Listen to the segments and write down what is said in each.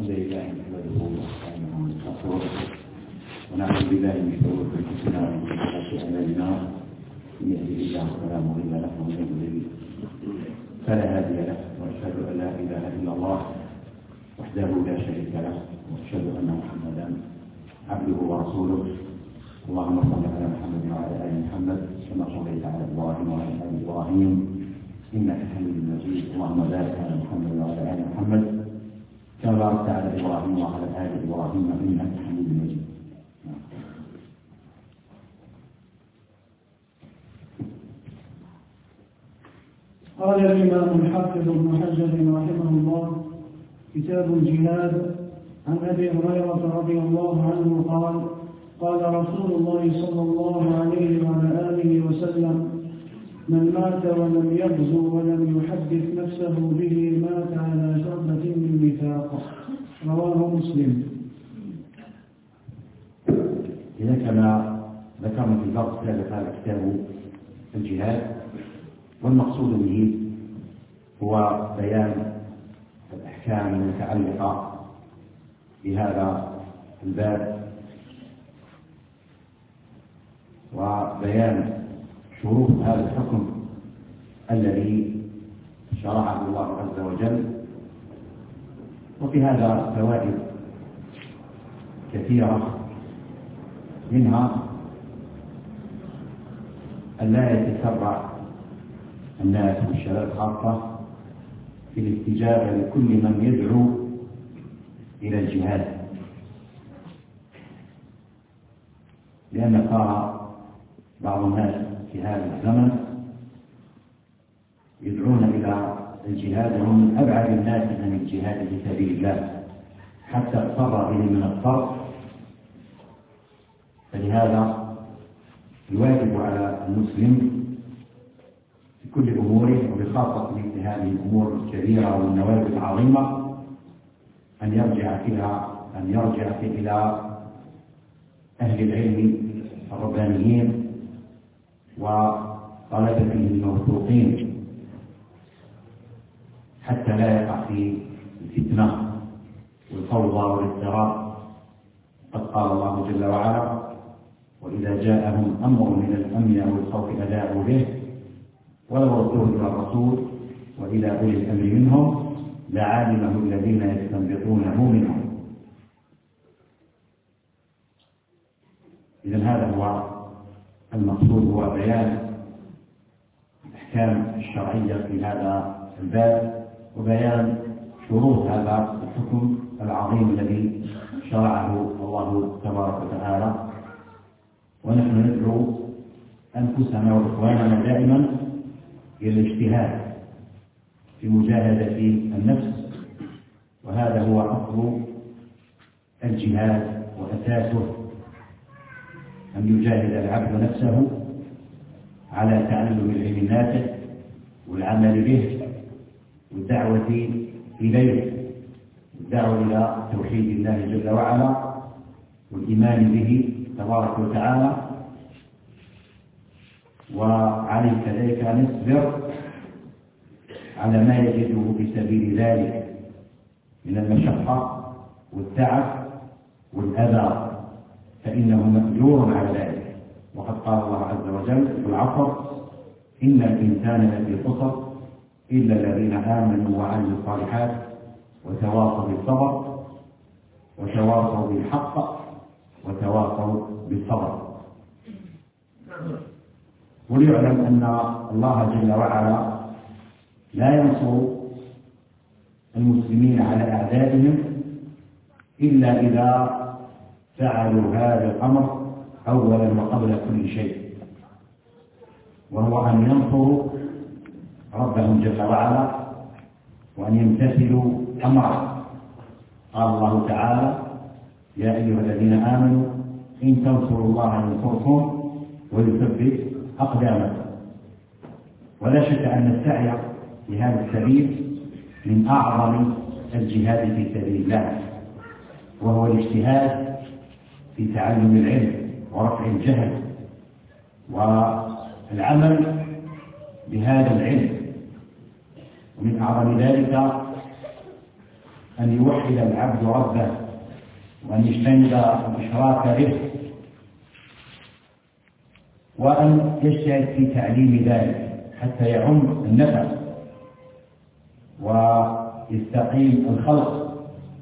الحمد لله نحمده ونستعينه ونستغفره ونعوذ بالله من شرور انفسنا ومن سيئات اعمالنا من يهده الله فلا مضل له ومن يضلل فلا هادي له واشهد ان لا اله الا الله وحده لا شريك له واشهد ان محمدا عبده ورسوله. اللهم صل على محمد وعلى ال محمد كما صليت على ابراهيم وعلى ال ابراهيم انك حميد مجيد. اللهم بارك على محمد وعلى ال محمد كما باركت على ابراهيم وعلى ال ابراهيم انك حميد مجيد. قال الإمام الحافظ ابن حجر رحمه الله: كتاب الجهاد. عن أبي هريرة رضي الله عنه قال: قال رسول الله صلى الله عليه وعلى آله وسلم: من مات ولم يغزو ولم يحدث نفسه به مات على شربة من نفاق. رواه مسلم. إذا كما ذكرنا في الباب السابق هذا كتاب الجهاد، والمقصود به هو بيان الأحكام المتعلقة بهذا الباب وبيان شروط هذا الحكم الذي شرعه الله عز وجل. وفي هذا فوائد كثيرة، منها أن لا يتسرع الناس والشباب خاصة في الاستجابة لكل من يدعو إلى الجهاد، لأن صار بعض الناس في هذا الزمن يدعون إلى الجهاد وهم من أبعد الناس عن الجهاد في سبيل الله، حتى اضطر به من الصرف. فلهذا الواجب على المسلم في كل أموره، وبخاصة مثل هذه الأمور الكبيرة والنوازل العظيمة، أن يرجع إلى أهل العلم الربانيين وطلبته الموثوقين، حتى لا يقع في الفتنة والفوضى والاضطراب. قد قال الله جل وعلا: وإذا جاءهم أمر من الأمن أو الخوف أذاعوا به ولو ردوه إلى الرسول وإلى أولي الأمر منهم لعلمه الذين يستنبطونه منهم. إذن هذا هو المقصود، هو بيان الأحكام الشرعية في هذا الباب وبيان شروط هذا الحكم العظيم الذي شرعه الله تبارك وتعالى. ونحن ندعو أنفسنا وإخواننا دائما إلى الاجتهاد في مجاهدة النفس، وهذا هو أصل الجهاد وأساسه، أن يجاهد العبد نفسه على تعلم العلم النافع والعمل به والدعوة إليه، والدعوة إلى توحيد الله جل وعلا والإيمان به تبارك وتعالى. وعليك كذلك أن يصبر على ما يجده في سبيل ذلك من المشقة والتعب والأذى، فإنه مأجور على ذلك. وقد قال الله عز وجل في العصر: إن الإنسان لفي خسر إلا الذين آمنوا وعملوا الصالحات وتواصوا بالصبر وتواصوا بالحق وتواصوا بالصبر. وليعلم أن الله جل وعلا لا ينصر المسلمين على أعدائهم إلا إذا فعلوا هذا الأمر أولا وقبل كل شيء، وهو أن ينصروا ربهم جل وعلا وأن يمتثلوا أمره. قال الله تعالى: يا أيها الذين آمنوا إن تنصروا الله ينصركم ويثبت أقدامكم. ولا شك أن السعي في هذا السبيل من أعظم الجهاد في سبيل الله، وهو الاجتهاد في تعلم العلم ورفع الجهل والعمل بهذا العلم. ومن أعظم ذلك أن يوحد العبد ربه وأن يجتنب الإشراك به، وأن يجتهد في تعليم ذلك حتى يعم النفع ويستقيم الخلق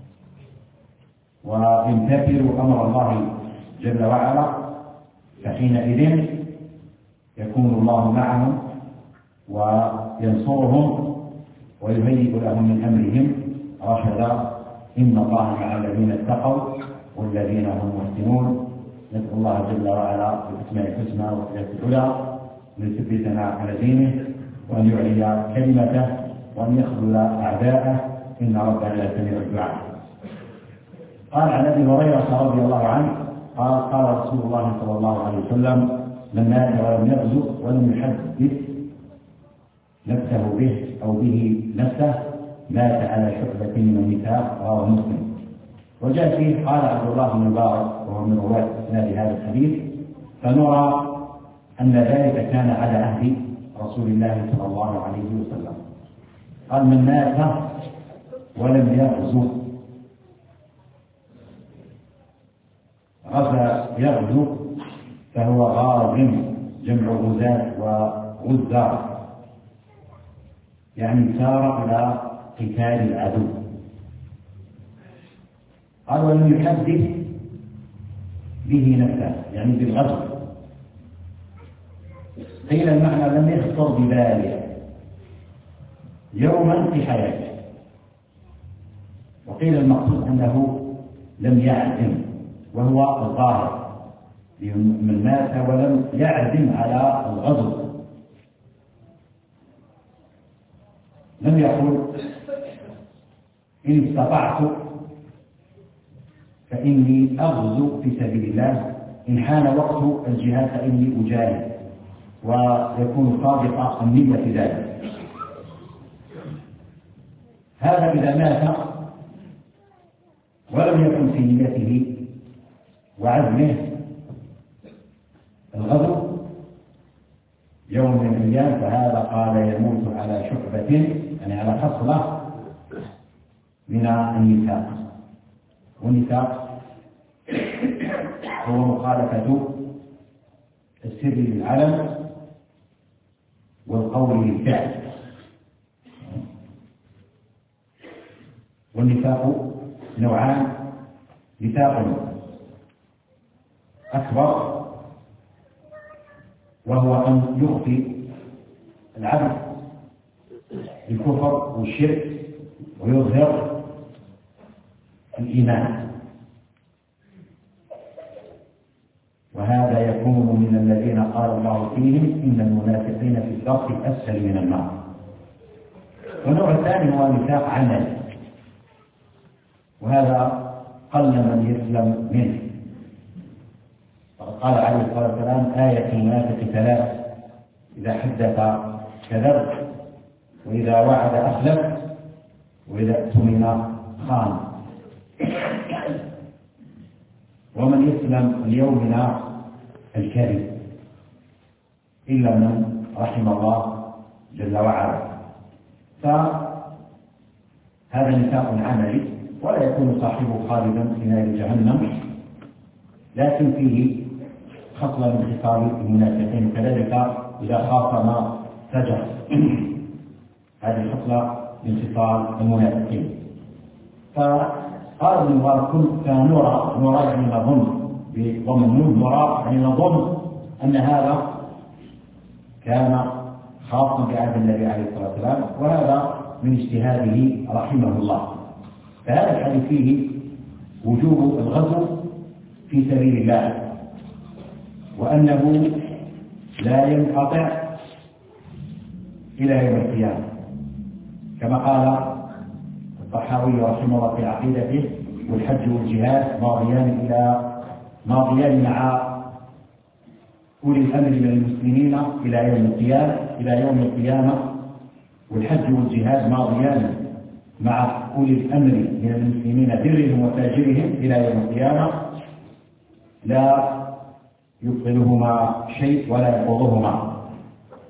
ويمتثلوا أمر الله جل وعلا، فحينئذ يكون الله معهم وينصرهم ويهيئ لهم من أمرهم رشدا. إن الله مع الذين اتقوا والذين هم محسنون. نسأل الله جل وعلا باسمه الحسنى وصفاته العلى أن يثبتنا على دينه وأن يعلي كلمته وأن يخذل أعداءه، إن ربنا سميع الدعاء. قال عن أبي هريرة رضي الله عنه قال رسول الله صلى الله عليه وسلم: من مات ولم يغزو ولم يحدث نفسه به أو به نفسه مات على شعبة من النفاق. رواه مسلم. وجاء فيه قال عبد الله بن مبارك وهو من رواة إسناد هذا الحديث: فنرى أن ذلك كان على عهد رسول الله صلى الله عليه وسلم. قال: من مات ولم يغزو. غزا يغزو فهو غاز، جمع غزاة وغزار، يعني سار إلى قتال العدو. قال: ولم يحدث به نفسه، يعني بالغزو. قيل المعنى لم يخطر بباله يوما في حياته، وقيل المقصود أنه لم يعزم، وهو الظاهر من مات ولم يعزم على الغزو. لم يقل إن استطعت فإني أغزو في سبيل الله، إن حان وقت الجهاد فإني أجاهد، ويكون صادق النية في ذلك. هذا إذا مات ولم يكن في نيته وعزمه الغزو يوم من الأيام، فهذا قال يموت على شعبة، يعني على خصلة من النفاق. والنفاق هو مخالفة السر للعلم والقول للفعل. والنفاق نوعان: نفاق أكبر وهو أن يخفي العبد الكفر والشرك ويظهر الإيمان، وهذا يكون من الذين قال الله فيهم: إن المنافقين في الدرك الأسفل من النار. والنوع الثاني هو نفاق عملي، وهذا قل من يسلم منه. قال عليه الصلاة والسلام: آية المنافق ثلاث: إذا حدث كذب، وإذا وعد أخلف، وإذا اؤتمن خان. ومن يسلم اليوم من الكذب إلا من رحم الله جل وعلا. فهذا نفاق عملي، ولا يكون صاحبه خالدا في نار جهنم، لكن فيه خصلة من خصال المنافقين، كذلك إذا خاصم فجر. هذه الخصلة من خصال المنافقين. فقال ابن مبارك: نرى يعني نظن بضم النون، نرى يعني نظن أن هذا كان خاصا بعهد النبي عليه الصلاة والسلام، وهذا من اجتهاده رحمه الله. فهذا الحديث فيه وجوب الغزو في سبيل الله، وأنه لا ينقطع إلى يوم القيامة، كما قال الطحاوي رحمه الله في عقيدته: والحج والجهاد ماضيان مع أولي الأمر من المسلمين إلى يوم القيامة. والحج والجهاد ماضيان مع أولي الأمر من المسلمين برهم وفاجرهم إلى يوم القيامة، لا يبطلهما شيء ولا يقضهما.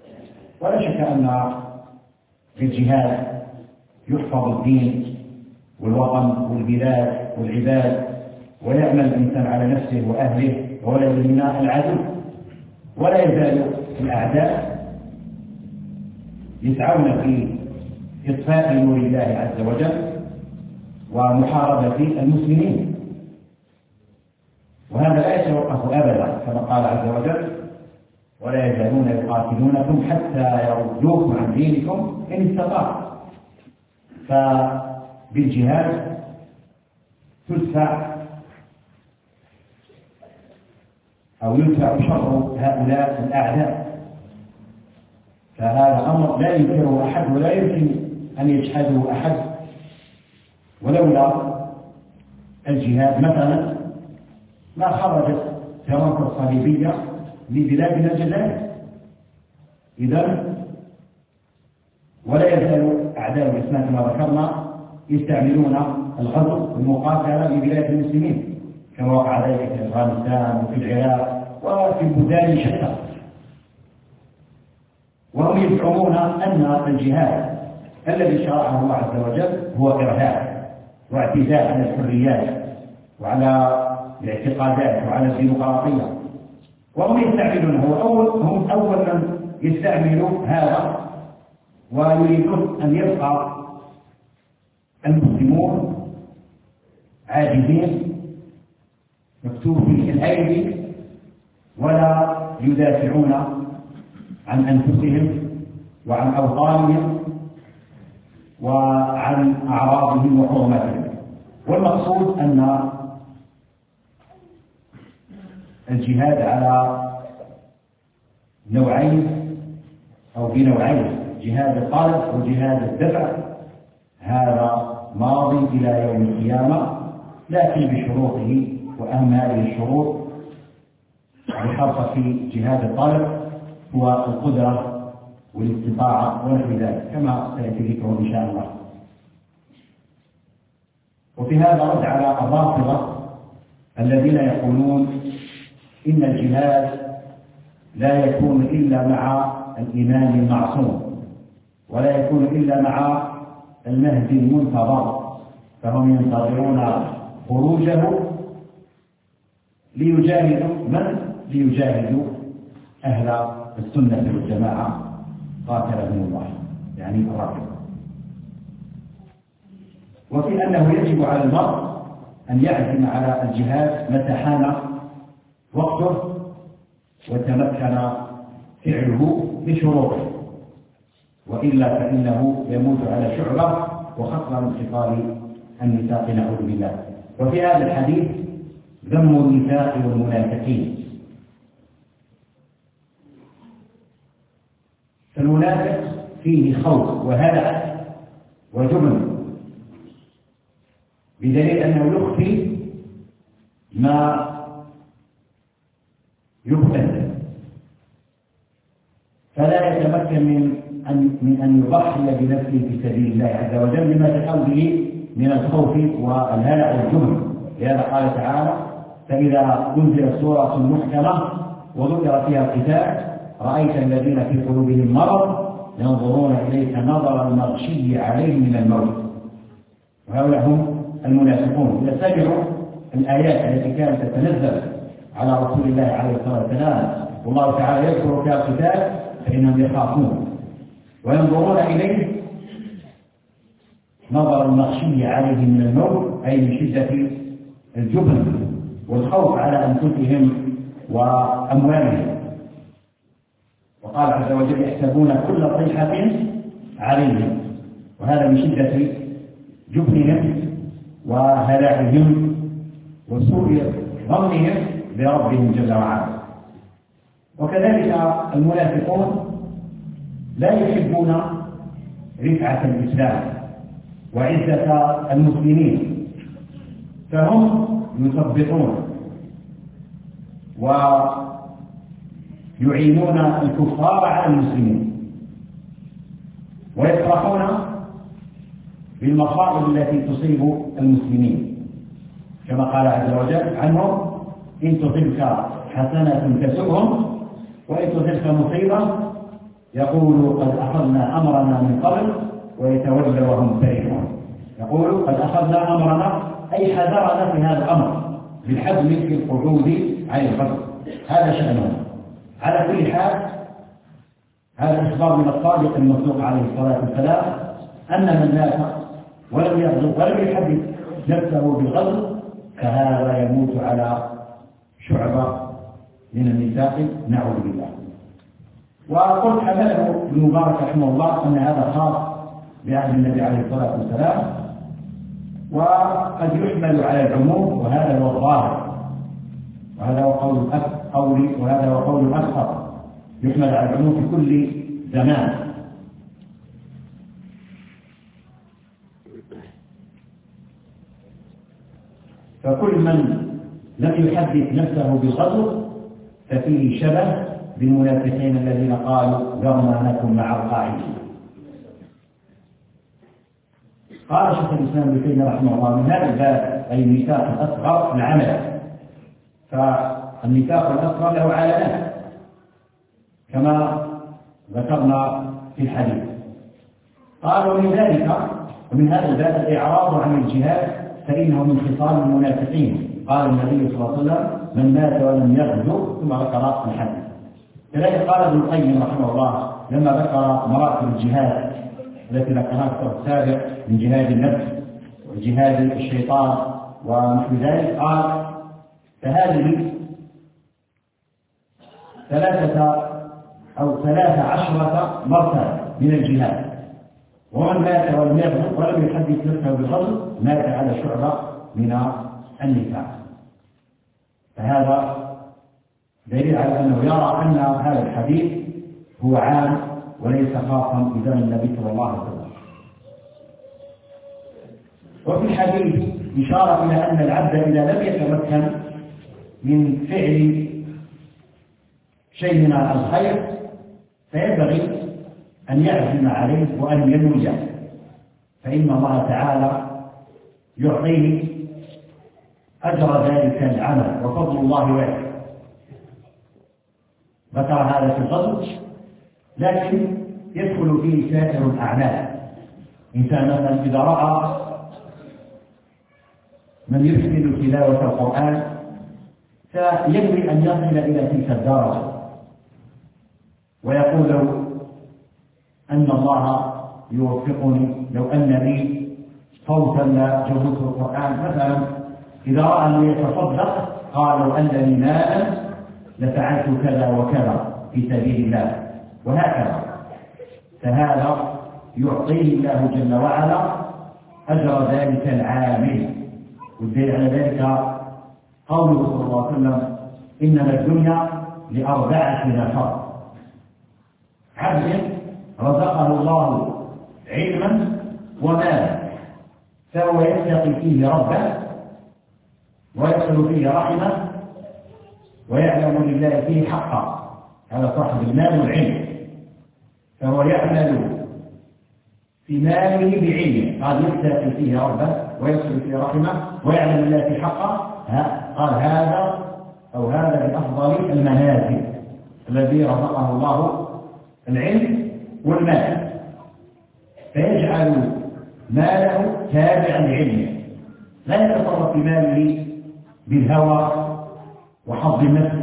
ولا شك أن في الجهاد يحفظ الدين والوطن والبلاد والعباد، ويعمل الإنسان على نفسه وأهله وولد الماء العدو. ولا يزال الأعداء يسعون في إطفاء نور الله عز وجل ومحاربة المسلمين، وهذا لا يتوقف أبدا كما قال عز وجل: ولا يزالون يقاتلونكم حتى يردوكم عن دينكم إن استطاعوا. فبالجهاد تدفع أو يدفع شر هؤلاء الأعداء، فهذا أمر لا ينكره أحد ولا يمكن أن يجحده أحد. ولولا الجهاد مثلا ما خرجت فرنسا الصليبية لبلادنا الجزائر. إذن ولا يزال أعداء الإسلام كما ذكرنا يستعملون الغزو والمقاتلة لبلاد المسلمين، كما وقع ذلك في أفغانستان وفي العراق وفي بلدان شتى. وهم يزعمون أن الجهاد الذي شرعه الله عز وجل هو إرهاب واعتداء على الحريات وعلى الاعتقادات وعلى الديمقراطية، وهم يستعملونه. هم أول من يستعملوا هذا، ويريدون أن يبقى المسلمون عاجزين مكتوفي الأيدي ولا يدافعون عن أنفسهم وعن أوطانهم وعن أعراضهم وحرماتهم. والمقصود أن الجهاد على نوعين أو بنوعين: جهاد الطلب وجهاد الدفع. هذا ماضي إلى يوم القيامة، لكن بشروطه وأهم هذه الشروط الحرص في جهاد الطلب هو القدرة والاستطاعة ونحو ذلك كما سيأتي ذكره إن شاء الله. وفي هذا رد على الرافضة الذين يقولون إن الجهاد لا يكون إلا مع الإمام المعصوم ولا يكون إلا مع المهدي المنتظر، فهم ينتظرون خروجه ليجاهدوا أهل السنة والجماعة قاتلهم الله، يعني الرافضة. وفي أنه يجب على المرء أن يعزم على الجهاد متى حان وقته وتمكن فعله بشروطه، وإلا فإنه يموت على شعبة وخطر من خصال النفاق نعوذ بالله. وفي هذا الحديث ذم النفاق والمنافقين. فالمنافق فيه خوف وهلع وجبن، بدليل أنه يخفي ما يبتل، فلا يتمكن من أن يضحي بنفسه في سبيل الله عز وجل لما تحول به من الخوف والهلع والجبن. لهذا قال تعالى: فإذا أنزلت سورة محكمة وذكر فيها القتال رأيت الذين في قلوبهم مرض ينظرون إليك نظر المغشي عليهم من الموت. وهؤلاء هم المنافقون. إذا سمعوا الآيات التي كانت تتنزل على رسول الله عليه الصلاة والسلام والله تعالى يذكر فيها القتال فإنهم يخافون وينظرون إليه نظر المغشي عليهم من الموت، أي من شدة الجبن والخوف على أنفسهم وأموالهم. وقال عز وجل: يحسبون كل صيحة عليهم، وهذا من شدة جبنهم وهلاعهم وسوء ظنهم بربهم جل وعلا. وكذلك المنافقون لا يحبون رفعة الإسلام وعزة المسلمين، فهم يثبطون ويعينون الكفار على المسلمين ويفرحون بالمصائب التي تصيب المسلمين، كما قال عز وجل عنهم: إن تصبك حسنة تسؤهم وإن تصبك مصيبة يقولوا قد أخذنا أمرنا من قبل ويتولوا وهم فرحون. يقول قد أخذنا أمرنا أي حذرنا في هذا الأمر بالحزم في القعود عن الغزو، هذا شأنه. على كل حال هذا إخبار من الصادق المصدوق عليه الصلاة والسلام أن من مات ولم يغزو ولم يحدث نفسه بالغزو فهذا يموت على شعبة من النفاق نعوذ بالله. وقلت حمله ابن مبارك رحمه الله أن هذا خاص بعهد النبي عليه الصلاة والسلام، وقد يحمل على العموم، وهذا هو الظاهر، وهذا هو قول الأكثر، يحمل على العموم في كل زمان. فكل من لم يحدث نفسه بالغزو ففيه شبه بالمنافقين الذين قالوا ذرنا نكن مع القاعدين. قال شيخ الإسلام ابن تيمية رحمه الله من هذا الباب أي النفاق الأصغر العمل، فالنفاق الأصغر له علامات كما ذكرنا في الحديث. قال ومن ذلك ومن هذا الباب الإعراض عن الجهاد فإنه من خصال المنافقين. قال النبي صلى الله عليه وسلم من مات ولم يغزو، ثم ذكر الحديث. كذلك قال ابن القيم رحمه الله لما ذكر مراتب الجهاد التي ذكرها في السابق من جهاد النفس وجهاد الشيطان ونحو ذلك، قال فهذه 13 مرتبة من الجهاد، ومن مات ولم يغزو ولم يحدث نفسه بالغزو مات على شعبة من النفاق. فهذا دليل على أنه يرى أن هذا الحديث هو عام وليس خاصا بزمن النبي صلى الله عليه وسلم. وفي الحديث إشارة إلى أن العبد إذا لم يتمكن من فعل شيء من الخير فينبغي أن يعزم عليه وأن ينوي، فإن الله تعالى يعطيه أجر ذلك العمل وفضل الله واسع. ذكر هذا في الغزو، لكن يدخل فيه سائر الأعمال. إنسان مثلا إذا رأى من يحسن تلاوة القرآن فينوي أن يصل إلى تلك الدرجة، ويقول له أن الله يوفقني لو أن لي صوتا لجهود القرآن. مثلا إذا رأى أنه يتصدق قال لو أن لي مالا لفعلت كذا وكذا في سبيل الله، وهكذا. فهذا يعطيه الله جل وعلا أجر ذلك العامل. والدليل على ذلك قوله صلى الله عليه وسلم إنما الدنيا ل4 نفر: عبد رزقه الله علما ومالا فهو يتقي فيه ربه ويصل فيه رحمه ويعلم لله فيه حقا، هذا صاحب المال والعلم، فهو يعمل في ماله بعلمه، قال يتقي فيه ربه ويصل فيه رحمه ويعلم لله فيه حقا. قال هذا بأفضل المنازل الذي رزقه الله العلم والمال، فيجعل ماله تابعا لعلمه، لا يتصرف في ماله بالهوى وحظ النفس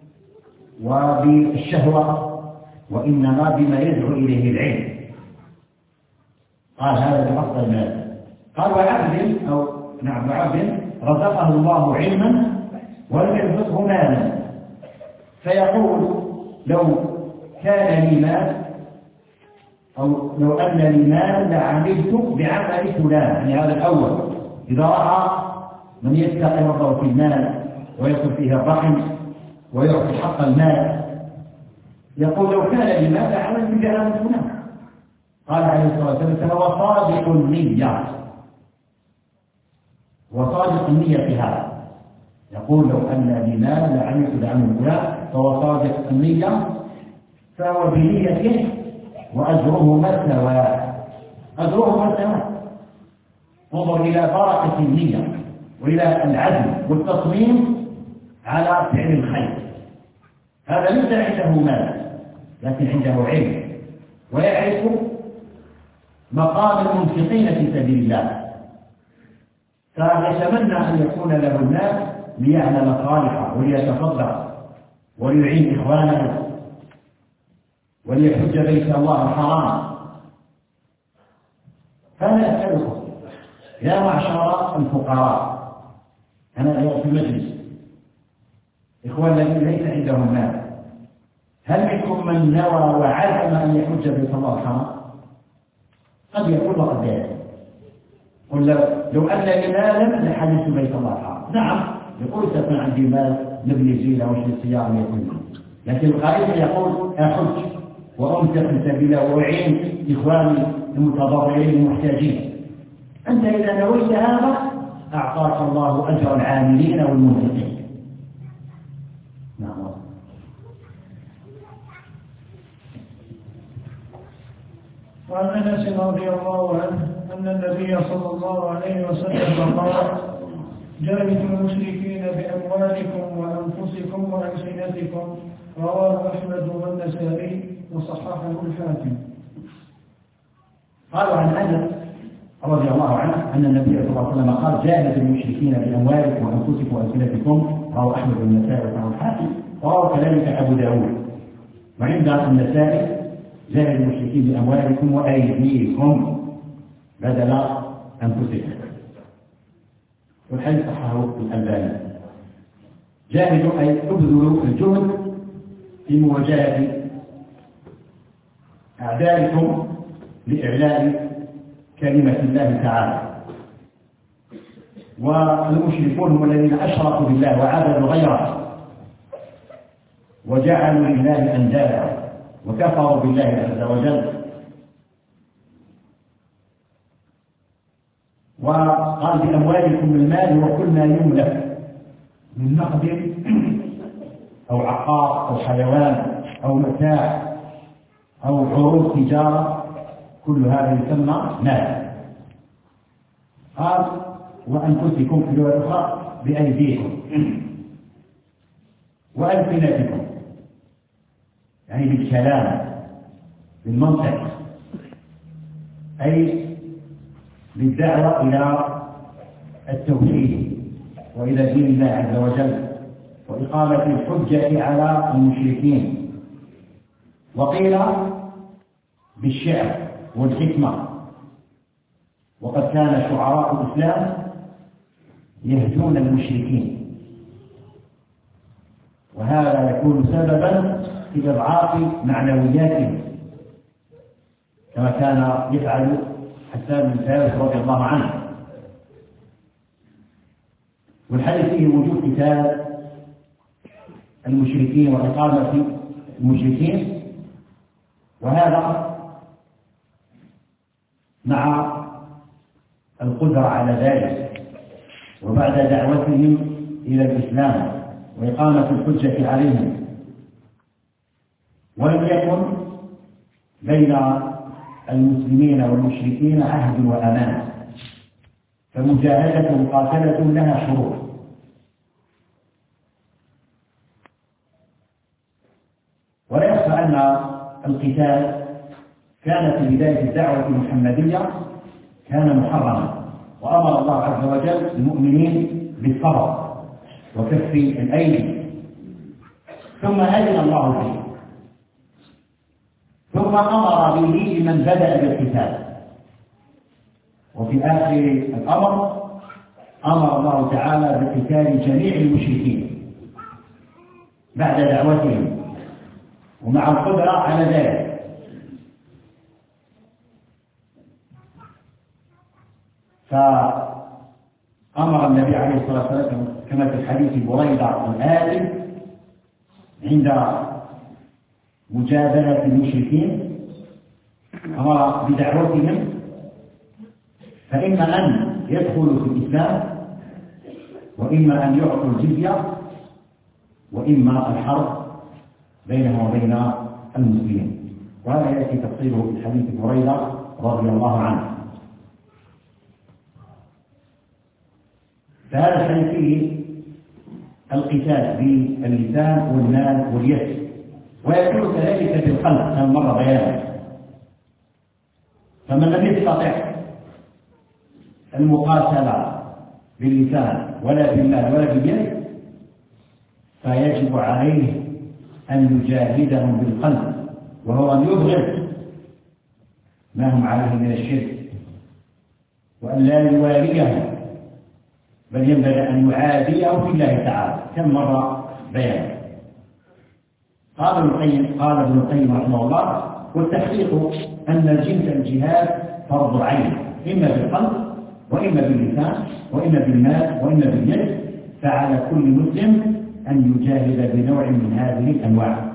وبالشهوة، وإنما بما يدعو إليه العلم. قال هذا بأفضل المال. قال وعبد رزقه الله علما ولم يرزقه مالا فيقول لو كان لي مال أو لو أن لي مال لعملت بعمل فلان. يعني هذا الأول إذا رأى من يتقي ربه في المال ويصل فيه الرحم ويعطي حق المال يقول لو كان لي مال لعملت بعمل فلان. قال عليه الصلاة والسلام فهو صادق النية، وصادق النية هذا يقول لو أن لي مال لعملت بعمل فلان، فهو صادق النية، فهو بنيته وأجرهما سواء. أجرهما سواء. انظر إلى بركة النية وإلى العزم والتصميم على فعل الخير. هذا ليس عنده مال لكن عنده علم ويعرف مقام المنفقين في سبيل الله فيتمنى أن يكون له الناس ليعمل صالحا وليتصدق وليعين إخوانه وليحج بيت الله الحرام. فأنا أسألكم يا معشر الفقراء، أنا اليوم في المجلس إخوان الذين ليس عندهم مال، هل منكم من نوى وعزم أن يحج بيت الله الحرام؟ قد يقول وقد لا يقول. قل لو أن لي مالا لحججت بيت الله الحرام. نعم يقول سيكون عندي مال نبني زينة واشتري سيارة يكون، لكن القريب يقول أحج وأنفق في سبيل الله وأعين إخواني المتضررين المحتاجين. أنت إذا نويت هذا أعطاك الله أجر العاملين والمنفقين. نعم. وعن أنس رضي الله عنه أن النبي صلى الله عليه وسلم قال: جاهدوا المشركين بأموالكم وأنفسكم وألسنتكم. رواه أحمد والنسائي وصححه الحاكم. قالوا عن أنس رضي الله عنه أن النبي صلى الله عليه وسلم قال: جاهدوا المشركين بأموالكم وأنفسكم وألسنتكم. رواه أحمد والنسائي وصححه الحاكم. ورواه كذلك أبو داود. وعند النسائي: جاهدوا المشركين بأموالكم وأيديكم بدل أنفسكم. والحديث صححه الألباني. جاهدوا أي ابذلوا الجهد في مواجهة أعدائكم لإعلاء كلمة الله تعالى. والمشركون هم الذين أشركوا بالله وعبدوا غيره وجعلوا لله أندادا وكفروا بالله عز وجل. وقال: بأموالكم المال وكل ما يملك من نقد أو عقار أو حيوان أو متاع أو عروض تجارة، كل هذا يسمى مال. قال: وأنفسكم في اللغة الأخرى بأيديكم وألسنتكم، يعني بالكلام بالمنطق، أي بالدعوة إلى التوحيد وإلى دين الله عز وجل وإقامة الحجة على المشركين. وقيل بالشعر والحكمة، وقد كان شعراء الإسلام يهجون المشركين، وهذا يكون سببا في إضعاف معنوياتهم كما كان يفعل حسان بن ثابت رضي الله عنه. والحديث فيه وجود قتال المشركين وإقامة المشركين، وهذا مع القدرة على ذلك وبعد دعوتهم إلى الإسلام وإقامة الحجة عليهم. ولم يكن بين المسلمين والمشركين عهد وأمان، فمجاهدة ومقاتلة لها شروط. ولا يخفى أن القتال كان في بداية الدعوة المحمدية كان محرما، وأمر الله عز وجل المؤمنين بالصبر وكف الأيدي، ثم أذن الله فيه، ثم أمر به لمن بدأ بالقتال. وفي آخر الأمر أمر الله تعالى بقتال جميع المشركين بعد دعوتهم ومع القدرة على ذلك. فأمر النبي عليه الصلاة والسلام كما في الحديث بريدة الآتي عند مجادلة المشركين، أمر بدعوتهم، فإما أن يدخلوا في الإسلام وإما أن يعطوا الجزية وإما الحرب بينهم وبين المسلمين. وهذا يأتي تفصيله في حديث بريدة رضي الله عنه. فهذا الحديث فيه القتال باللسان والمال واليد، ويكون كذلك في القلب كما مر بيانه. فمن لم يستطع المقاتلة باللسان ولا بالمال ولا باليد، فيجب عليه أن يجاهدهم بالقلب، وهو أن يبغض ما هم عليه من الشرك، وأن لا يواليهم، بل ينبغي أن يعاديهم في الله تعالى، كم مرة بيان. قال ابن القيم رحمه الله: والتحقيق أن جنس الجهاد فرض عين، إما بالقلب وإما باللسان وإما بالمال وإما باليد، فعلى كل مسلم أن يجاهد بنوع من هذه الأنواع.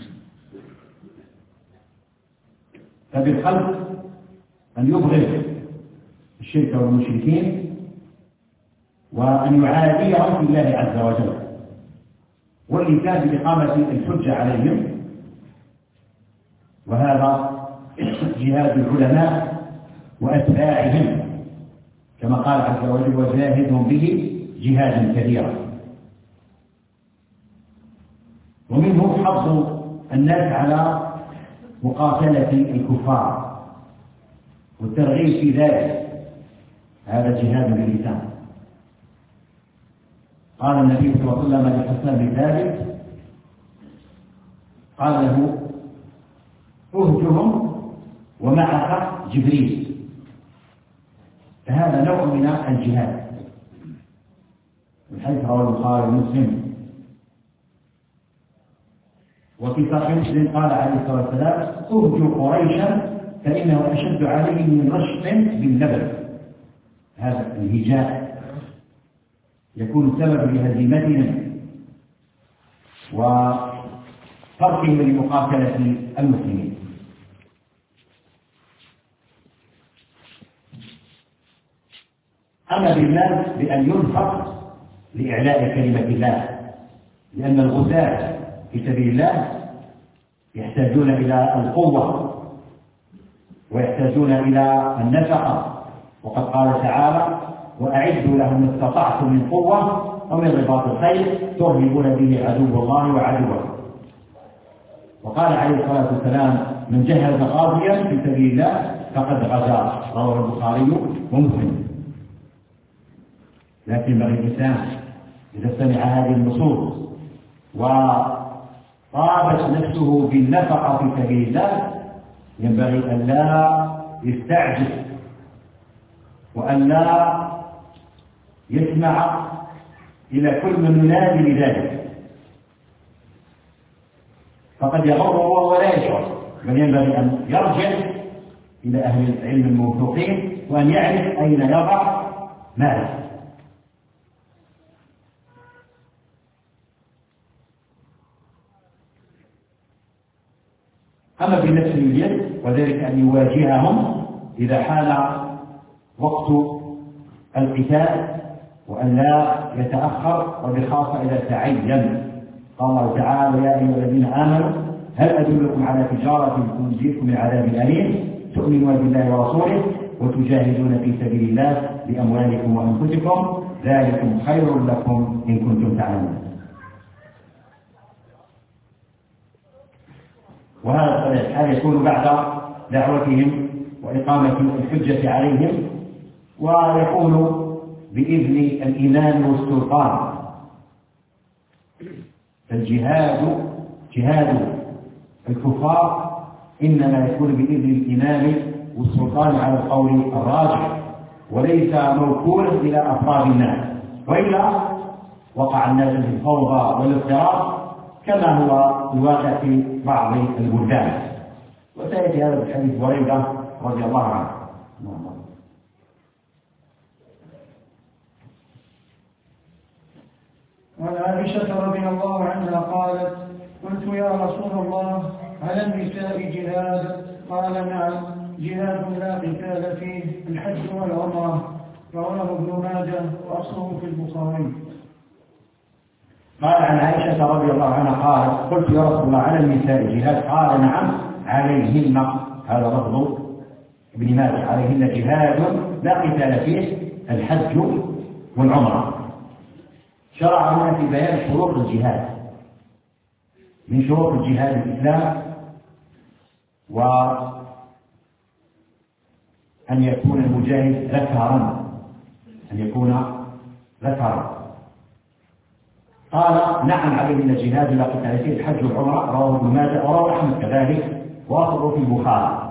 فبالقلب أن يبغض الشرك والمشركين وأن يعاديهم في الله عز وجل، واللسان بإقامة الحجة عليهم، وهذا جهاد العلماء وأتباعهم، كما قال عز وجل: وجاهدهم به جهادا كبيرا. ومنه حظ الناس على مقاتلة الكفار والترغيب في ذلك، هذا جهاد باللسان. قال النبي صلى الله عليه وسلم لحسان بن ثابت، قال له: اهجهم ومعك جبريل. فهذا نوع من الجهاد، من حيث رواه البخاري ومسلم. وفي صحيح مسلم قال عليه الصلاه والسلام: اهجوا قريشا فانه اشد عليهم من رشق باللبن. هذا الهجاء يكون سبب لهزيمتهم وتركهم لمقاتله المسلمين. أما بالمال بأن ينفق لإعلاء كلمة الله، لأن الغزاة في سبيل الله يحتاجون إلى القوة ويحتاجون إلى النفقة، وقد قال تعالى: وأعدوا لهم ما استطعتم من قوة ومن رباط الخيل ترهبون به عدو الله وعدوه. وقال عليه الصلاة والسلام: من جهز غازيا في سبيل الله فقد غزا، رواه البخاري ومسلم. لكن ينبغي الإنسان إذا سمع هذه النصوص وطابت نفسه بالنفقة في سبيل الله ينبغي أن لا يستعجل، وأن لا يسمع إلى كل من ينادي بذلك، فقد يغر وهو لا يشعر، بل ينبغي أن يرجع إلى أهل العلم الموثوقين وأن يعرف أين يضع ماله. أما بالنفس اليد وذلك أن يواجههم إذا حال وقت القتال، وأن لا يتأخر، وبخاصة إذا تعين. قال الله تعالى: يا أيها الذين آمنوا هل أدلكم على تجارة تنجيكم من عذاب أليم تؤمنون بالله ورسوله وتجاهدون في سبيل الله بأموالكم وأنفسكم ذلكم خير لكم إن كنتم تعلمون. وهذا الحال يكون بعد دعوتهم وإقامة الحجة عليهم، ويكون بإذن الإمام والسلطان. فالجهاد جهاد الكفار إنما يكون بإذن الإمام والسلطان على القول الراجح، وليس موكولا إلى أفراد الناس، وإلا وقع الناس في الفوضى والاضطراب كما هو الواقع في بعض البلدان. وسيأتي هذا الحديث بريدة رضي الله عنه. وعن عائشة رضي الله عنها قالت: قلت يا رسول الله على النساء جهاد؟ قال: نعم، جهاد لا قتال فيه، الحج والعمرة. رواه ابن ماجه وأصله في البخاري. قال عن عائشة رضي الله عنها قالت: قلت يا رسول الله على النساء جهاد؟ قال: نعم، عليهن، هذا لفظ ابن ماجه، عليهن جهاد لا قتال فيه، الحج والعمرة. شرع هنا في بيان شروط الجهاد. من شروط الجهاد الإسلام وأن يكون المجاهد ذكرا، أن يكون ذكر. قال نعم عليهن الجهاد إلى قتالتين الحج والعمرة، رواه ابن ماجه ورواه أحمد كذلك وأصله في البخاري.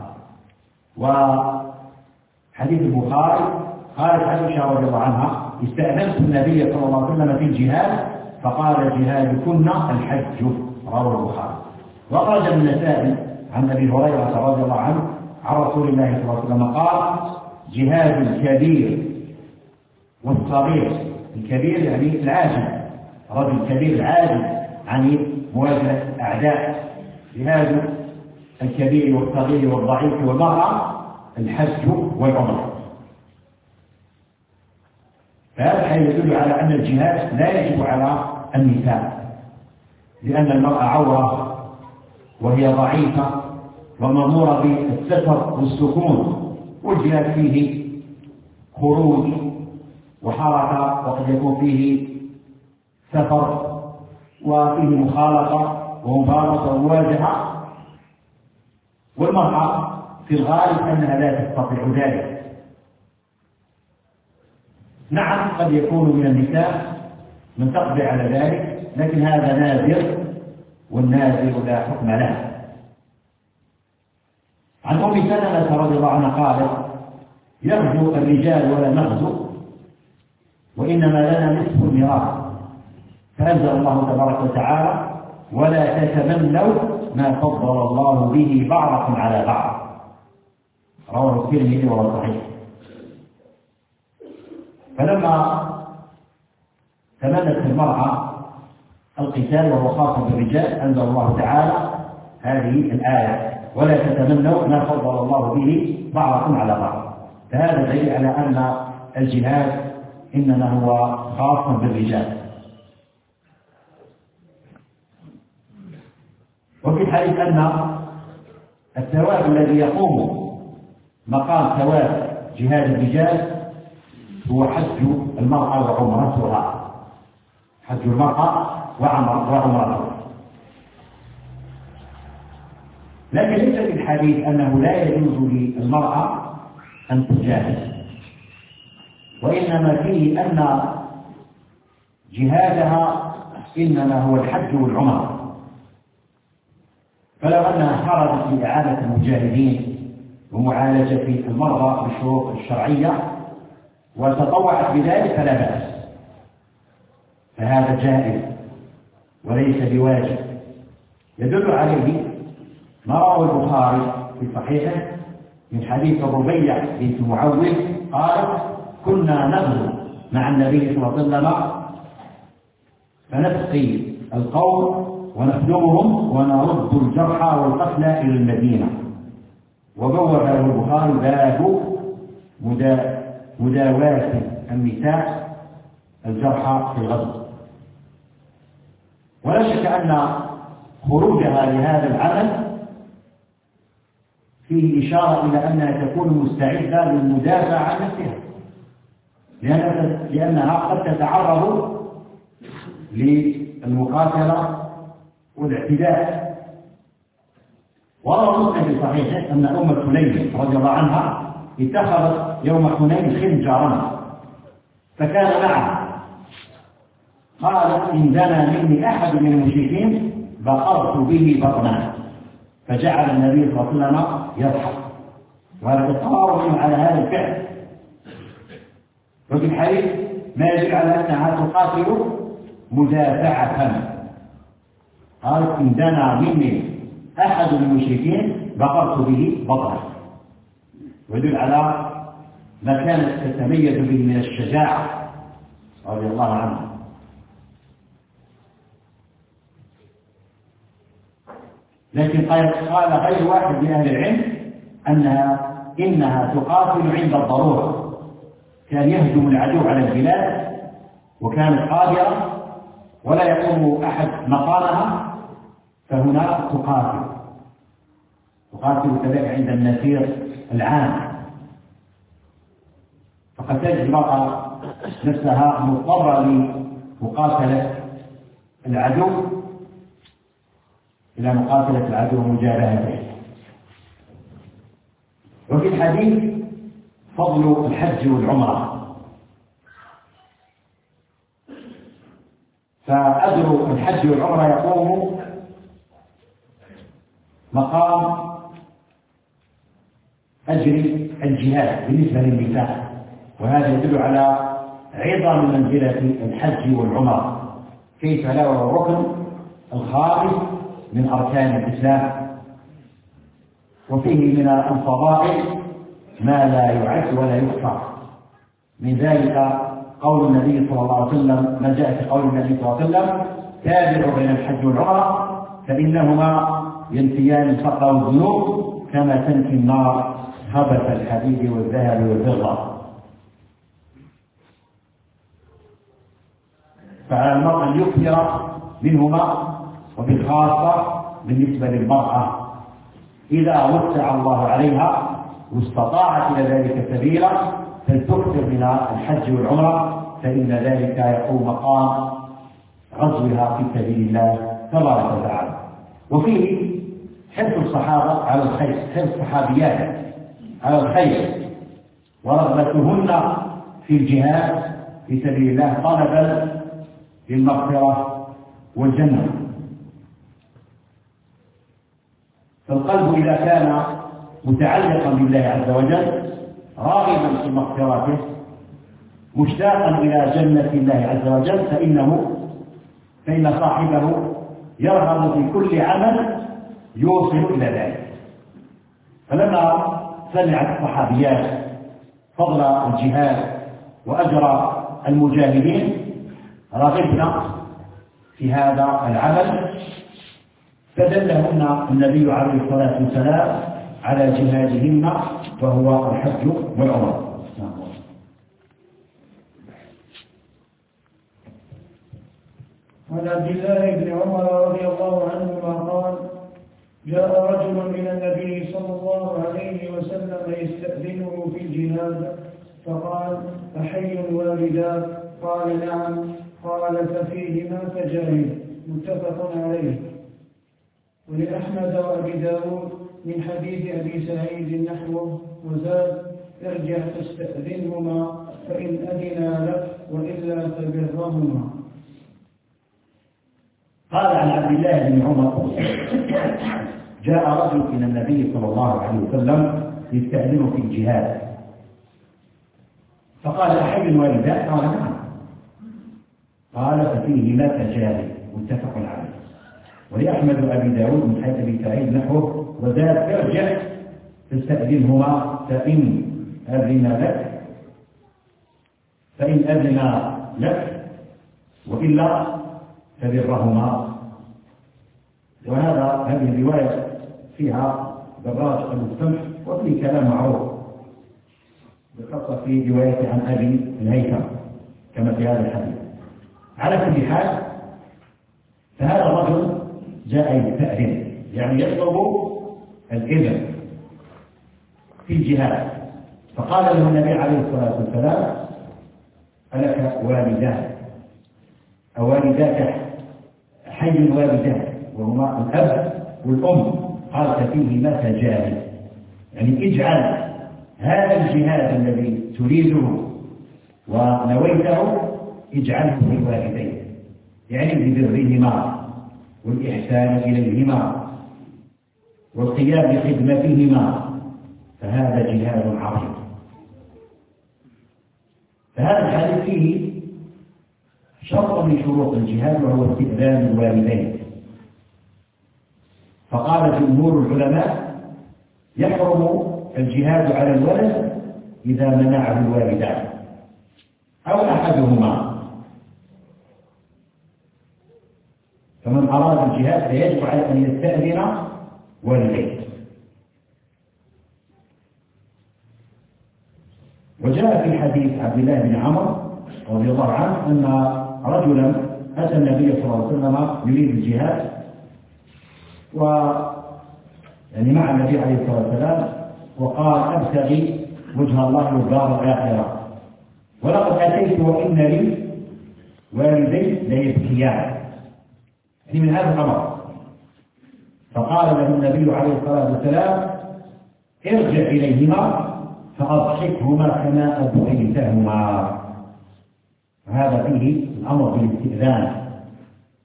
وحديث البخاري قالت عائشة رضي الله عنها استأذنت النبي صلى الله عليه وسلم في الجهاد فقال جهادكن الحج، رواه البخاري. وأخرج النسائي عن أبي هريرة رضي الله عنه عن رسول الله صلى الله عليه وسلم قال جهاد الكبير والصغير، الكبير يعني العاجز، رجل كبير العاجز عن مواجهة أعداء، جهاد الكبير والصغير والضعيف والمرأة الحج والعمرة. فهذا الحديث يدل على أن الجهاد لا يجب على النساء، لأن المرأة عورة وهي ضعيفة ومأمورة بالستر والسكون، والجهاد فيه خروج وحركة وقد يكون فيه سفر وفيه مخالطة ومبارزة ومواجهة، والمرأة في الغالب أنها لا تستطيع ذلك. نعم قد يكون من النساء من تقضي على ذلك، لكن هذا نادر، والنادر لا حكم له. عن أم سلمة رضي الله عنها قالت يغزو الرجال ولا نغزو وإنما لنا نصف الميراث، فأنزل الله تبارك وتعالى ولا تتمنوا ما فضل الله به بعضكم على بعض، رواه الترمذي وهو صحيح. فلما تمنت المرأة القتال وهو خاص بالرجال أنزل الله تعالى هذه الآية ولا تتمنوا ما فضل الله به بعضكم على بعض. فهذا دليل على أن الجهاد إنما هو خاص بالرجال. وفي الحديث أن الثواب الذي يقوم مقام ثواب جهاد الرجال هو حج المرأة وعمرتها، حج المرأة وعمرتها. لكن ليس في الحديث أنه لا يجوز للمرأة أن تجاهد، وإنما فيه أن جهادها إنما هو الحج والعمرة. فلو أنها خرجت لإعانة المجاهدين ومعالجة المرضى بالشروط الشرعية وتطوعت بذلك فلا بأس، فهذا جائز وليس بواجب. يدل عليه ما رواه البخاري في صحيحه من حديث الربيع بنت معوذ قالت كنا نغزو مع النبي صلى الله عليه وسلم فنسقي القوم ونخدمهم ونرد الجرحى والقتلى إلى المدينة. وبوب له البخاري باب مداواة النساء الجرحى في الغزو. ولا شك أن خروجها لهذا العمل فيه إشارة إلى أنها تكون مستعدة للمدافع عن نفسها، لأنها قد تتعرض للمقاتلة والاعتداء. وروى مسلم في صحيحه أن أم سليم رضي الله عنها اتخذت يوم حنين خنجرا فكان معها، قالت إن دنا مني أحد من المشركين بقرت به بطنه، فجعل النبي صلى الله عليه وسلم يضحك، وهذا التطاور منه على هذا الفعل. وفي الحديث ما يدل على أنها تقاتل مدافعة، قالت إن دنا مني أحد من المشركين بقرت به بطنه، ويدل على ما كانت تتميز به من الشجاعة رضي الله عنها. لكن قال غير واحد من أهل العلم إنها تقاتل عند الضرورة، كان يهجم العدو على البلاد وكانت قادرة ولا يقوم أحد مقامها، فهنا تقاتل كذلك عند النفير العام. فقد تجد المرأة نفسها مضطرة لمقاتلة العدو إلى مقاتلة العدو ومجابهته. وفي الحديث فضل الحج والعمرة، فأجر الحج والعمرة يقوم مقام أجر الجهاد بالنسبة للنساء، وهذا يدل على عظم منزلة الحج والعمرة، كيف لا وهو الركن الخامس من أركان الإسلام، وفيه من الفضائل ما لا يعد ولا يحصى. من ذلك قول النبي صلى الله عليه وسلم، ما جاء في قول النبي صلى الله عليه وسلم: تابعوا بين الحج والعمرة فإنهما ينفيان الفقر والذنوب كما تنفي النار خبث الحديد والذهب والفضة. فعلى المرء أن يكثر منهما، وبالخاصة بالنسبة للمرأة إذا وسع الله عليها واستطاعت إلى ذلك سبيلا فلتكثر من الحج والعمرة، فإن ذلك يقوم مقام غزوها في سبيل الله تبارك وتعالى. وفيه حث الصحابة على الخير، حث الصحابيات على الخير ورغبتهن في الجهاد في سبيل الله طلبا للمغفرة والجنة. فالقلب إذا كان متعلقا بالله عز وجل راغبا في مغفرته مشتاقا إلى جنة الله عز وجل فإن صاحبه يرغب في كل عمل يوصل إلى ذلك. فلما سمعت الصحابيات فضل الجهاد وأجر المجاهدين رغبنا في هذا العمل، فدلهن النبي عليه الصلاة والسلام على جهادهن وهو الحج والعمرة. عن عبد الله بن عمر رضي الله عنهما قال: جاء رجل من النبي صلى الله عليه وسلم يستأذنه في الجهاد فقال: أحي الوالدات؟ قال: نعم. قال: ففيهما فجاهد. متفق عليه. ولأحمد وأبي داود من حديث أبي سعيد نحوه وزاد: ارجع فاستأذنهما فإن أذنا لك وإلا فبرهما. قال عن عبد الله بن عمر: جاء رجل إلى النبي صلى الله عليه وسلم يستأذن في الجهاد فقال: أحي الوالدات؟ قال: نعم. قال: ففيهما فجاهد. متفق عليه. ولأحمد وأبي داود من حيث أبي سعيد نحوه وزاد: ارجع فاستأذنهما فإن أذن لك وإلا فبرهما. هذه الرواية فيها دراج المستمع وفيه كلام معروف، بخاصة في رواية عن أبي الهيثم كما في هذا الحديث. على كل حال فهذا الرجل جاء يستأذن، يعني يطلب الإذن في الجهاد، فقال له النبي عليه الصلاة والسلام: ألك والدان أو والداك؟ حي الوالدان وهما الأب والأم. قال: ففيهما فجاهد، يعني اجعل هذا الجهاد الذي تريده ونويته اجعله في الوالدين، يعني ببرهما والإحسان إليهما والقيام بخدمتهما، فهذا جهاد عظيم. فهذا الحديث فيه شرط من شروط الجهاد وهو استئذان الوالدين. فقال جمهور العلماء: يحرم الجهاد على الولد إذا منعه الوالدان أو أحدهما، فمن أراد الجهاد فيجب على أن يستأذن والديه. وجاء في حديث عبد الله بن عمر رضي الله عنه أن رجلا أتى النبي صلى الله عليه وسلم يريد الجهاد يعني مع النبي عليه الصلاة والسلام، وقال: أبتغي وجه الله والدار الآخرة، ولقد أتيت وإن لي والدي ليبكيان، يعني من هذا الأمر. فقال له النبي عليه الصلاة والسلام: ارجع إليهما فأضحكهما كما أبكيتهما. هذا فيه الأمر بالاستئذان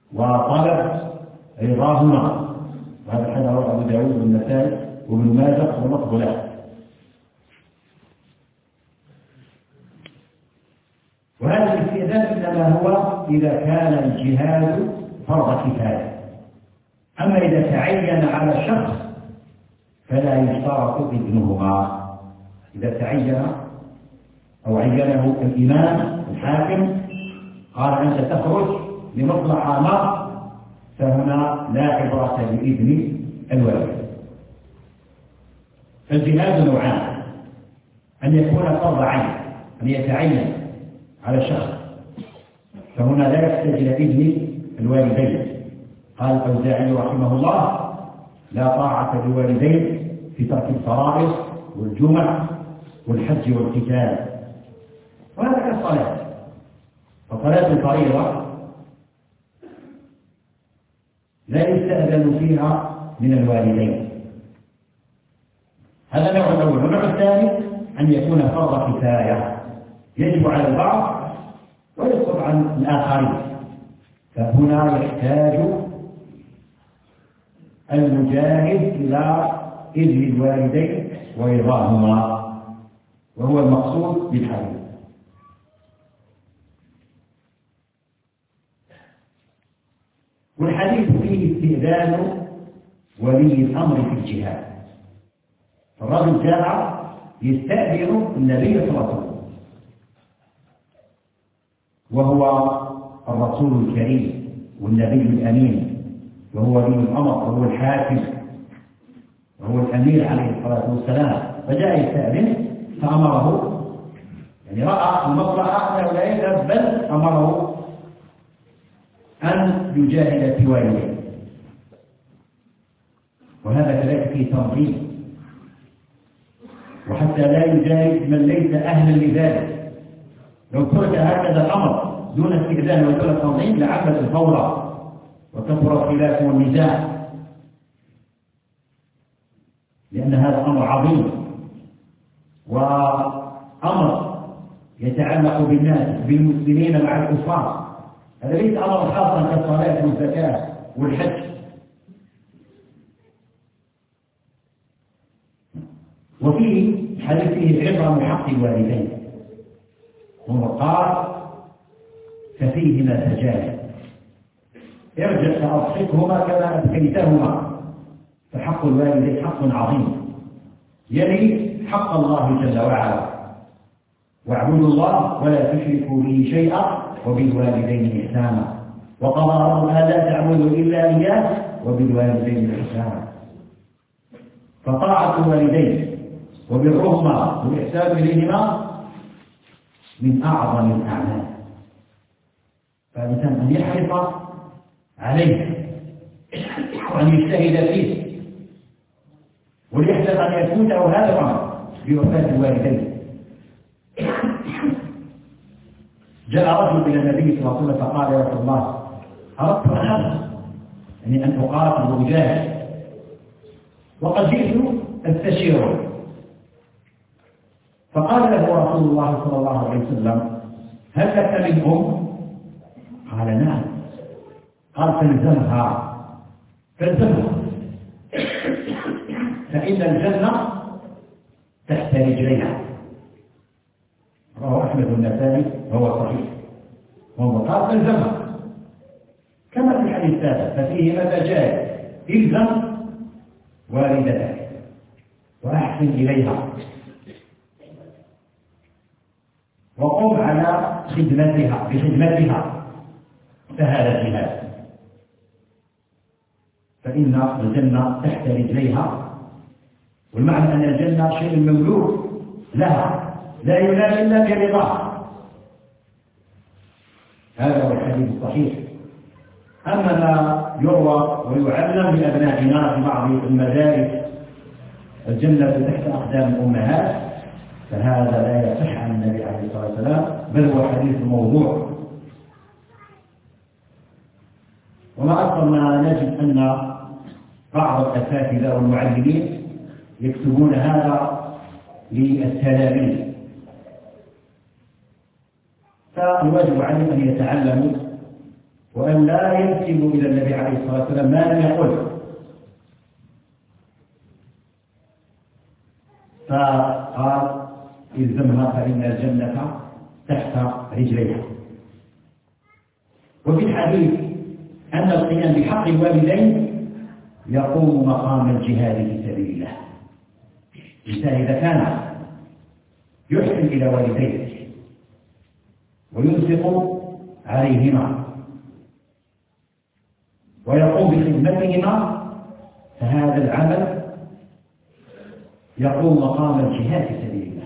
وطلب رضاهما، وهذا حدث أبو داود والنسائي وابن ماجه واللفظ له. وهذا الاستئذان إنما هو إذا كان الجهاد فرض كفاية، أما إذا تعين على شخص فلا يشترط إذنهما. إذا تعين أو عينه الإمام الحاكم قال أنت تخرج لمصلحة ما، فهنا لا عبرة بإذن الوالد. فالجهاد نوعان: أن يكون فرض عين، أن يتعين على شخص، فهنا لا يحتاج إلى إذن الوالدين. قال الأوزاعي رحمه الله: لا طاعة للوالدين في ترك الفرائض والجمع والحج والقتال. وهذا كالصلاة، فصلاة الفريضة لا يستأذن فيها من الوالدين. هذا النوع الأول. والنوع الثاني أن يكون فرض كفاية، يجب على البعض ويسقط عن الآخرين، فهنا يحتاج المجاهد إلى إذن الوالدين ورضاهما، وهو المقصود بالحديث. والحديث فيه استئذان ولي الأمر في الجهاد. فالرجل جاء يستأذن النبي صلى الله عليه وسلم، وهو الرسول الكريم والنبي الأمين، وهو ولي الأمر وهو الحاكم وهو الأمير عليه الصلاة والسلام. فجاء يستأذن فأمره، يعني رأى المصلحة أنه لا يذهب، بل أمره أن يجاهد في والديه. وهذا كذلك فيه تنظيم، وحتى لا يجاهد من ليس أهلا لذلك. لو ترك هكذا الأمر دون استئذان ودون تنظيم لعبت الفوضى وكثر الخلاف والنزاع، لأن هذا أمر عظيم وأمر يتعلق بالناس بالمسلمين مع الكفار. هذا ليس أمر خاصا كالصلاة والزكاة والحج. وفيه حديثه عبرة من حق الوالدين، هو قال: ففيهما سجايا ارجع فأضحكهما كما أبكيتهما. فحق الوالدين حق عظيم يلي حق الله جل وعلا: واعبدوا الله ولا تشركوا به شيئا وبالوالدين إحسانا، وقضى ربنا لا تعبدوا إلا إياه وبالوالدين إحسانا. فطاعة الوالدين وبرهما والإحسان إليهما من أعظم الأعمال، فالإنسان أن يحرص عليه وأن يجتهد فيه، وليحذر أن يفوته هذا الأمر بوفاة الوالدين. جاء رجل إلى النبي صلى الله عليه وسلم فقال: يا رسول الله، أردت أن أقاتل وأجاهد، وقد جئت أستشيره. فقال له رسول الله صلى الله عليه وسلم: هل لك من أم؟ قال: نعم. قال: فالزمها فإن الجنة تحت رجليها. رواه أحمد والنسائي وهو صحيح. وهو قال: فالزمها كما في الحديث الثالث: ففيه مزاجان: الزم والدتك وأحسن إليها، وقم على بخدمتها سهالتها، فإن الجنة تحت رجليها. والمعنى أن الجنة شيء مملوك لها لا ينال إلا برضاها. هذا هو الحديث الصحيح. أما ما يروى ويعلم لأبنائنا في بعض المدارس الجنة تحت أقدام الأمهات، فهذا لا يصح عن النبي عليه الصلاة والسلام، بل هو حديث موضوع. وما أكثر ما نجد أن بعض الأساتذة والمعلمين يكتبون هذا للتلاميذ، فالواجب عليهم أن يتعلموا وأن لا ينسب إلى النبي عليه الصلاة والسلام ما لم يقل. فقال الزمها فإن الجنة تحت رجليها. وفي الحديث أن القيام بحق الوالدين يقوم مقام الجهاد في سبيل الله. الإنسان إذا كان يحسن إلى والديه وينفق عليهما ويقوم بخدمتهما فهذا العمل يقوم مقام الجهاد في سبيل الله.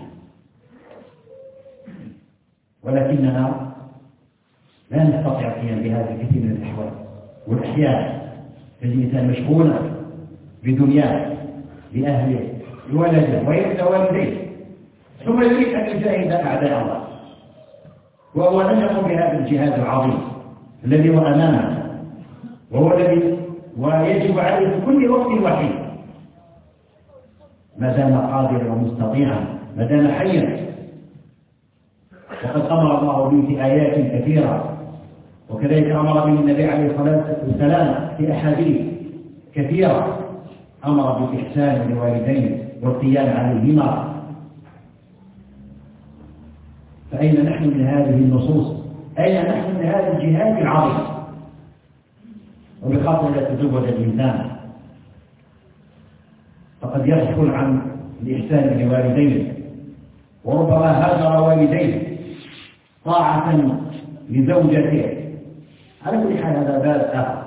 ولكننا لا نستطيع القيام بهذا في كثير من الأحوال والأحيان. الإنسان مشغولا بدنياه بأهله بولده ويحدى والديه ثم يريد أن يجاهد أعداء الله وهو لم يقم بهذا الجهاد العظيم الذي هو أمامنا وهو الذي ويجب عليه في كل وقت وحيد ما دام قادرا ومستطيعا ما دام حيا. وقد أمر الله به في آيات كثيرة وكذلك أمر به النبي عليه الصلاة والسلام في أحاديث كثيرة أمر بالإحسان للوالدين والقيام عليهما. فأين نحن من هذه النصوص؟ أين نحن من هذا الجهاد العظيم؟ وبخاصة إذا تزوج الإنسان فقد يغفل عن الإحسان لوالديه وربما هاجر والديه طاعة لزوجته. على كل حال هذا باب آخر.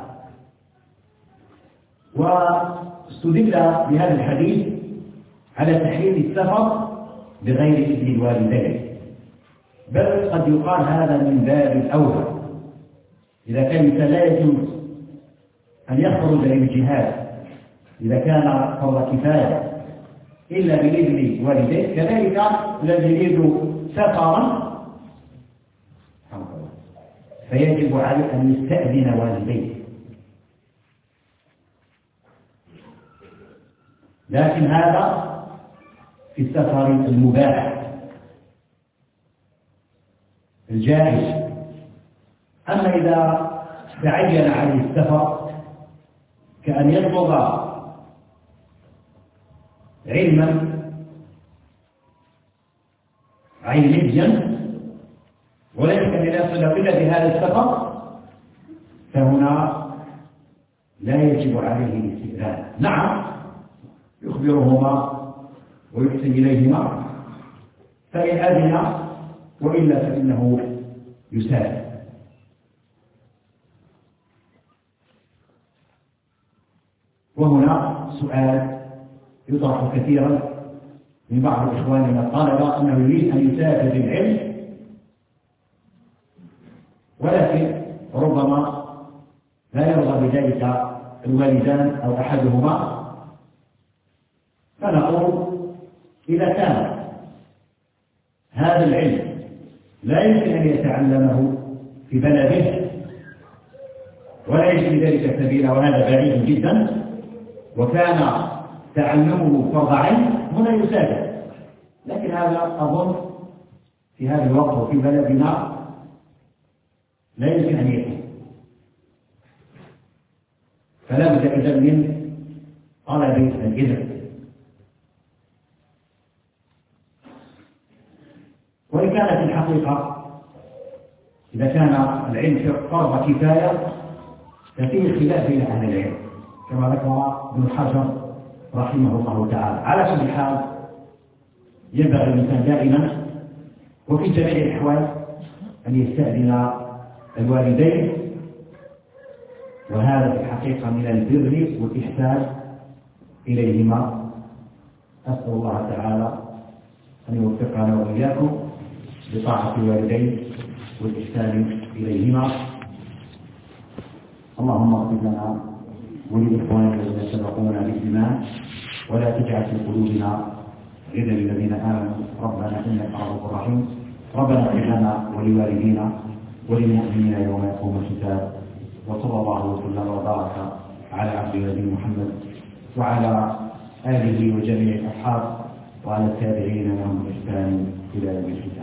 واستدل بهذا الحديث على تحريم السفر بغير إذن الوالدين، بل قد يقال هذا من باب الأولى. إذا كان لا يجوز أن يخرج للجهاد إذا كان فرض كفاية إلا بإذن والديه، كذلك الذي يريد سفرا فيجب عليه أن يستأذن والديه. لكن هذا في السفر المباح الجائز. أما إذا تعين عليه السفر كأن يطلب علما علميا ولا يمكن أن يصل إلا بهذا السفر فهنا لا يجب عليه الاستئذان. نعم يخبرهما ويحسن إليهما فإن أذن وإلا فإنه يسافر. وهنا سؤال يطرح كثيرا من بعض إخواننا الطلبة أنه يريد أن يسافر بالعلم ولكن ربما لا يرضى بذلك الوالدان أو أحدهما. فنقول إذا كان هذا العلم لا يمكن أن يتعلمه في بلده ولا يجري ذلك سبيلا وهذا بعيد جدا وكان تعلمه فرض عين هنا يسافر. لكن هذا أظن في هذا الوقت وفي بلدنا لا يمكن أن يكون. فلا بد إذن من طلب الإذن. وإن كانت الحقيقة إذا كان العلم فرض كفاية ففيه خلاف بين أهل العلم كما ذكر ابن حجر رحمه الله تعالى. على كل حال ينبغي الإنسان دائما وفي جميع الأحوال أن يستأذن الوالدين، وهذا في الحقيقة من البر والإحسان إليهما. أسأل الله تعالى أن يوفقنا وإياكم بطاعة الوالدين والإحسان إليهما. اللهم اغفر لنا ولإخواننا الذين سبقونا بالإيمان ولا تجعل في قلوبنا غلا للذين آمنوا ربنا إنك رؤوف رحيم. ربنا اغفر لنا ولوالدينا وللمؤمنين يوم يقوم الحساب. وصلى الله وسلم وبارك على عبد نبينا محمد وعلى آله وجميع الأصحاب وعلى التابعين لهم بإحسان إلى يوم الدين.